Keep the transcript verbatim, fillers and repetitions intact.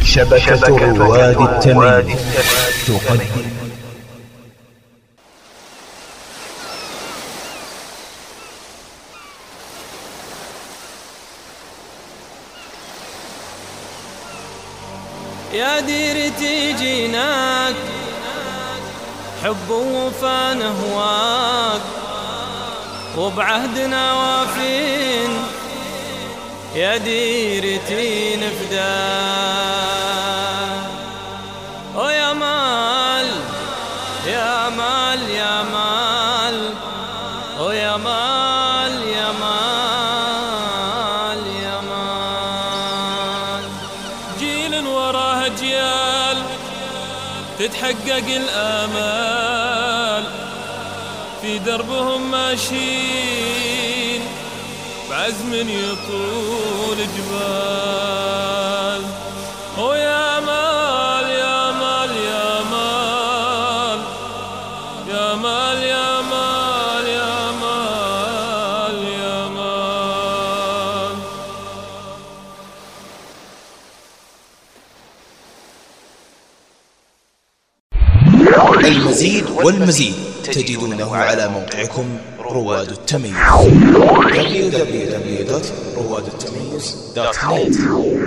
شبكة رواد التميم تقدم يا ديرتي جيناك حب ووفا نهواك وبعهدنا وافين يا ديرتي نفداك. ويا مال يا مال يا مال ويا مال يا مال يا مال جيل وراه أجيال تتحقق الآمال في دربهم ماشيين بعزم يطول جبال. ويا مال يا مال يا مال يا مال يا مال يا مال يا مال. المزيد والمزيد تجدونه على موقعكم رواد التميز دبليو دبليو دبليو دوت رواد التميز دوت نت.